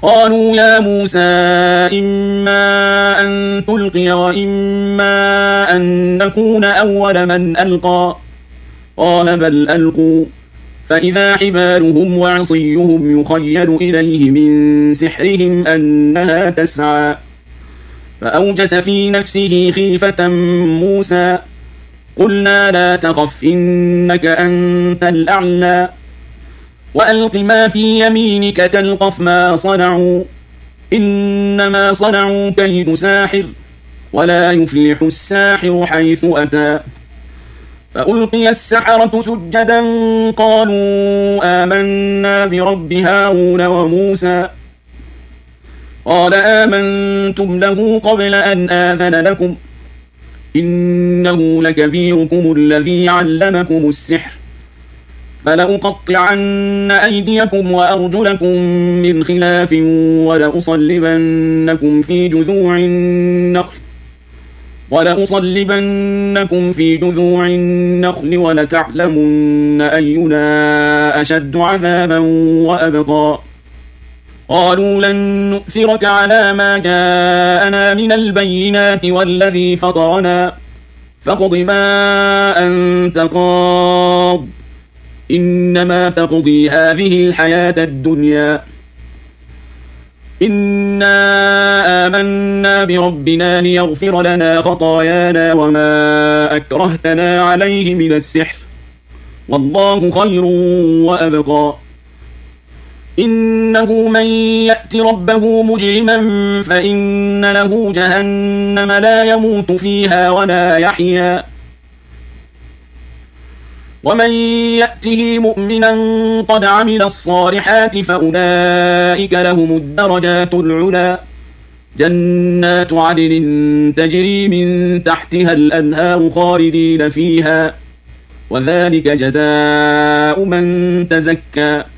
قالوا يا موسى إما أن تلقي وإما أن نكون أول من ألقى قال بل ألقوا فإذا حبالهم وعصيهم يخيل إليه من سحرهم أنها تسعى فأوجس في نفسه خيفة موسى قلنا لا تخف إنك أنت الأعلى وألق ما في يمينك تلقف ما صنعوا إنما صنعوا كيد ساحر ولا يفلح الساحر حيث أتى فألقي السحرة سجدا قالوا آمنا برب هارون وموسى قال آمنتم له قبل أن آذن لكم إنه لكبيركم الذي علمكم السحر فلأقطعن أيديكم وأرجلكم من خلاف ولأصلبنكم في جذوع النخل ولتعلمن أينا أشد عذابا وأبقى قالوا لن نؤثرك على ما جاءنا من البينات والذي فطرنا فاقض ما أنت قاض إنما تقضي هذه الحياة الدنيا إنا آمنا بربنا ليغفر لنا خطايانا وما أكرهتنا عليه من السحر والله خير وأبقى إنه من يأت ربه مجرما فإن له جهنم لا يموت فيها ولا يحيا ومن يأته مؤمنا قد عمل الصالحات فأولئك لهم الدرجات العلى جنات عدن تجري من تحتها الأنهار خالدين فيها وذلك جزاء من تزكى